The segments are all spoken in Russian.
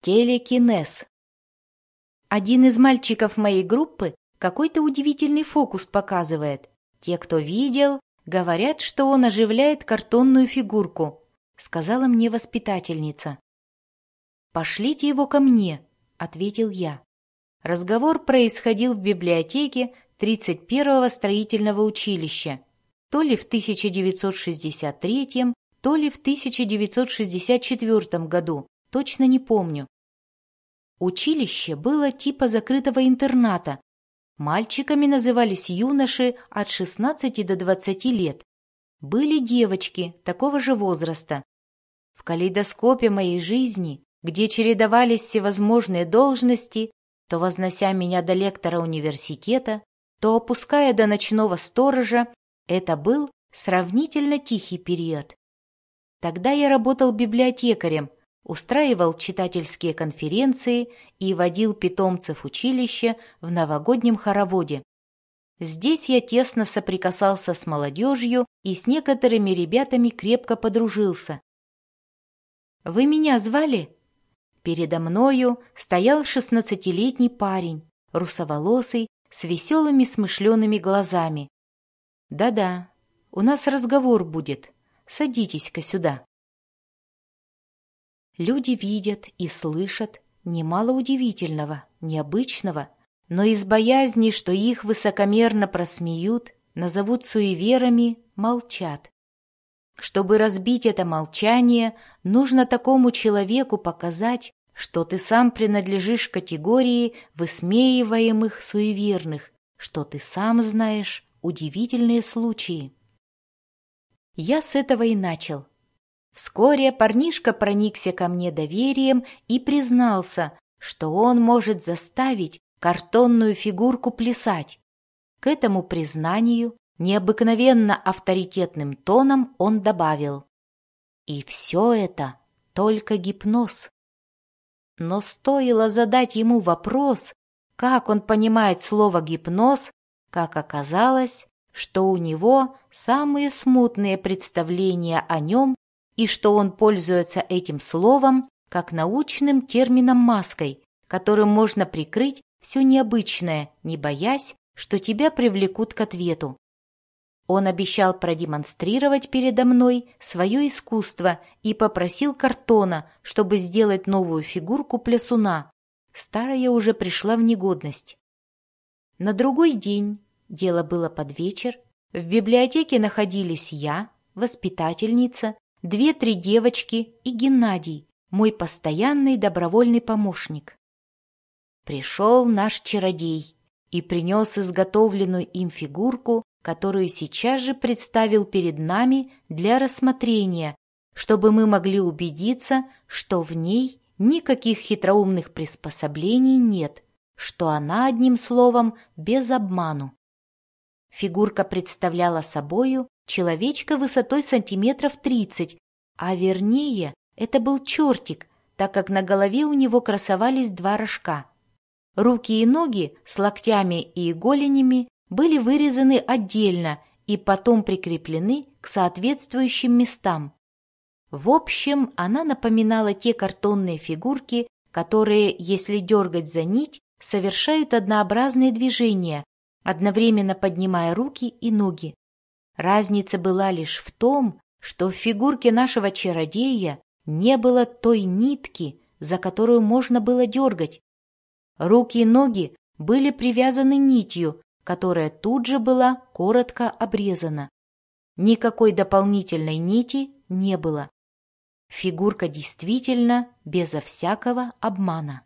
Телекинез. Один из мальчиков моей группы какой-то удивительный фокус показывает. Те, кто видел, говорят, что он оживляет картонную фигурку, сказала мне воспитательница. «Пошлите его ко мне», — ответил я. Разговор происходил в библиотеке 31-го строительного училища, то ли в 1963, то ли в 1964 году, точно не помню. Училище было типа закрытого интерната. Мальчиками назывались юноши от 16 до 20 лет. Были девочки такого же возраста. В калейдоскопе моей жизни, где чередовались всевозможные должности, то вознося меня до лектора университета, то опуская до ночного сторожа, это был сравнительно тихий период. Тогда я работал библиотекарем, устраивал читательские конференции и водил питомцев училища в новогоднем хороводе. Здесь я тесно соприкасался с молодежью и с некоторыми ребятами крепко подружился. «Вы меня звали?» Передо мною стоял 16-летний парень, русоволосый, с веселыми смышленными глазами. «Да-да, у нас разговор будет. Садитесь-ка сюда». Люди видят и слышат немало удивительного, необычного, но из боязни, что их высокомерно просмеют, назовут суеверами, молчат. Чтобы разбить это молчание, нужно такому человеку показать, что ты сам принадлежишь к категории высмеиваемых суеверных, что ты сам знаешь удивительные случаи. Я с этого и начал. Вскоре парнишка проникся ко мне доверием и признался, что он может заставить картонную фигурку плясать. К этому признанию необыкновенно авторитетным тоном он добавил: «И все это только гипноз». Но стоило задать ему вопрос, как он понимает слово «гипноз», как оказалось, что у него самые смутные представления о нем и что он пользуется этим словом как научным термином-маской, которым можно прикрыть все необычное, не боясь, что тебя привлекут к ответу. Он обещал продемонстрировать передо мной свое искусство и попросил картона, чтобы сделать новую фигурку плясуна. Старая уже пришла в негодность. На другой день, дело было под вечер, в библиотеке находились я, воспитательница, 2-3 девочки и Геннадий, мой постоянный добровольный помощник. Пришел наш чародей и принес изготовленную им фигурку, которую сейчас же представил перед нами для рассмотрения, чтобы мы могли убедиться, что в ней никаких хитроумных приспособлений нет, что она, одним словом, без обману. Фигурка представляла собою человечка высотой сантиметров 30, а вернее, это был чертик, так как на голове у него красовались 2 рожка. Руки и ноги с локтями и голенями были вырезаны отдельно и потом прикреплены к соответствующим местам. В общем, она напоминала те картонные фигурки, которые, если дергать за нить, совершают однообразные движения, одновременно поднимая руки и ноги. Разница была лишь в том, что в фигурке нашего чародея не было той нитки, за которую можно было дергать. Руки и ноги были привязаны нитью, которая тут же была коротко обрезана. Никакой дополнительной нити не было. Фигурка действительно безо всякого обмана.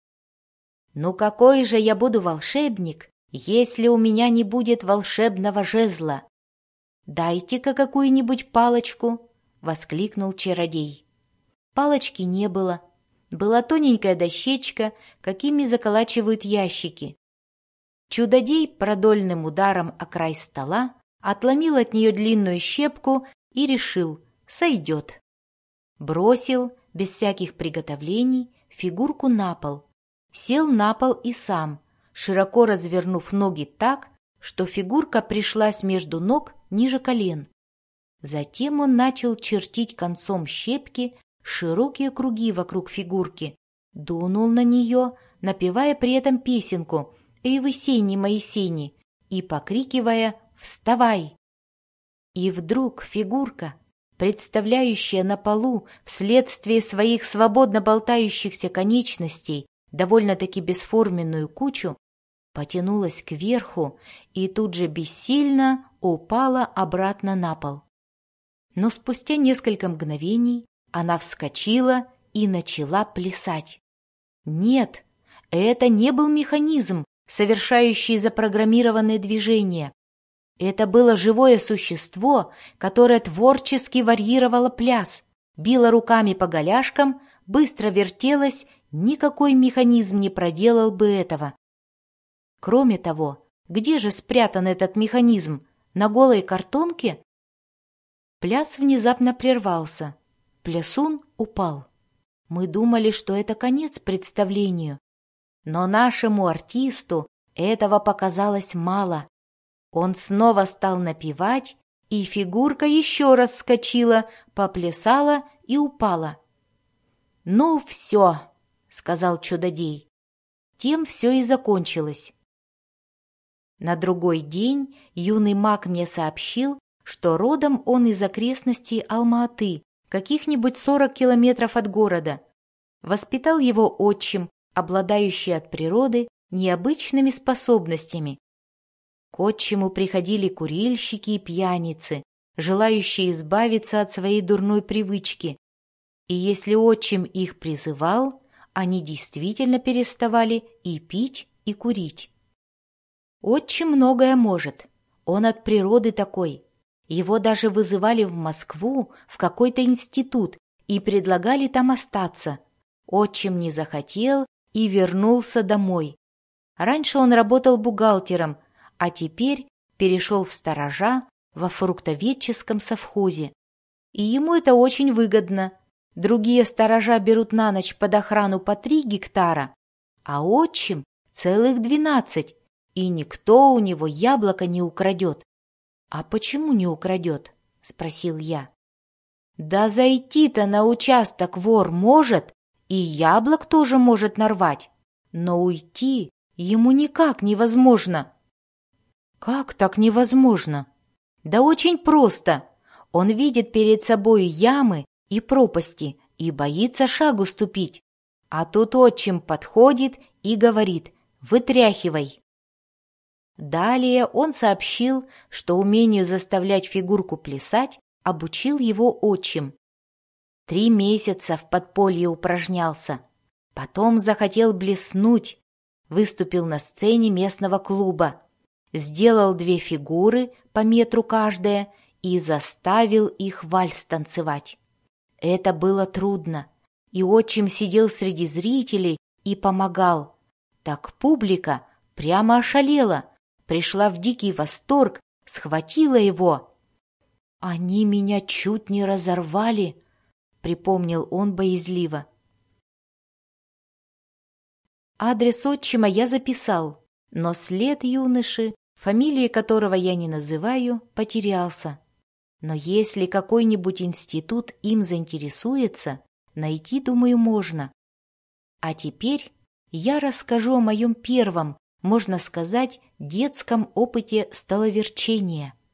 «Ну какой же я буду волшебник, если у меня не будет волшебного жезла? Дайте-ка какую-нибудь палочку!» — воскликнул чародей. Палочки не было. Была тоненькая дощечка, какими заколачивают ящики. Чудодей продольным ударом о край стола отломил от нее длинную щепку и решил — сойдет. Бросил, без всяких приготовлений, фигурку на пол. Сел на пол и сам, широко развернув ноги так, что фигурка пришлась между ног ниже колен. Затем он начал чертить концом щепки широкие круги вокруг фигурки, дунул на нее, напевая при этом песенку «Эй вы сени, мои сени!» и покрикивая «Вставай!». И вдруг фигурка, представляющая на полу вследствие своих свободно болтающихся конечностей довольно-таки бесформенную кучу, потянулась кверху и тут же бессильно упала обратно на пол. Но спустя несколько мгновений она вскочила и начала плясать. Нет, это не был механизм, совершающий запрограммированные движения. Это было живое существо, которое творчески варьировало пляс, било руками по голяшкам, быстро вертелось, никакой механизм не проделал бы этого. Кроме того, где же спрятан этот механизм? На голой картонке? Пляс внезапно прервался. Плясун упал. Мы думали, что это конец представлению. Но нашему артисту этого показалось мало. Он снова стал напевать, и фигурка еще раз вскочила, поплясала и упала. «Ну, все», — сказал чудодей. Тем все и закончилось. На другой день юный маг мне сообщил, что родом он из окрестностей Алма-Аты, каких-нибудь 40 километров от города. Воспитал его отчим, обладающий от природы необычными способностями. К отчиму приходили курильщики и пьяницы, желающие избавиться от своей дурной привычки. И если отчим их призывал, они действительно переставали и пить, и курить. Отчим многое может, он от природы такой. Его даже вызывали в Москву в какой-то институт и предлагали там остаться. Отчим не захотел и вернулся домой. Раньше он работал бухгалтером, а теперь перешел в сторожа во фруктоведческом совхозе. И ему это очень выгодно. Другие сторожа берут на ночь под охрану по 3 гектара, а отчим целых 12, и никто у него яблоко не украдет. «А почему не украдет?» — спросил я. «Да зайти-то на участок вор может, и яблок тоже может нарвать, но уйти ему никак невозможно». «Как так невозможно?» «Да очень просто. Он видит перед собой ямы и пропасти и боится шагу ступить. А тут отчим подходит и говорит: «Вытряхивай». Далее он сообщил, что умению заставлять фигурку плясать обучил его отчим. 3 месяца в подполье упражнялся. Потом захотел блеснуть. Выступил на сцене местного клуба. Сделал 2 фигуры по метру каждая и заставил их вальс танцевать. Это было трудно, и отчим сидел среди зрителей и помогал. Так публика прямо ошалела, пришла в дикий восторг, схватила его. «Они меня чуть не разорвали», — припомнил он боязливо. Адрес отчима я записал, но след юноши, фамилии которого я не называю, потерялся. Но если какой-нибудь институт им заинтересуется, найти, думаю, можно. А теперь я расскажу о моем первом, можно сказать, детском опыте столоверчения.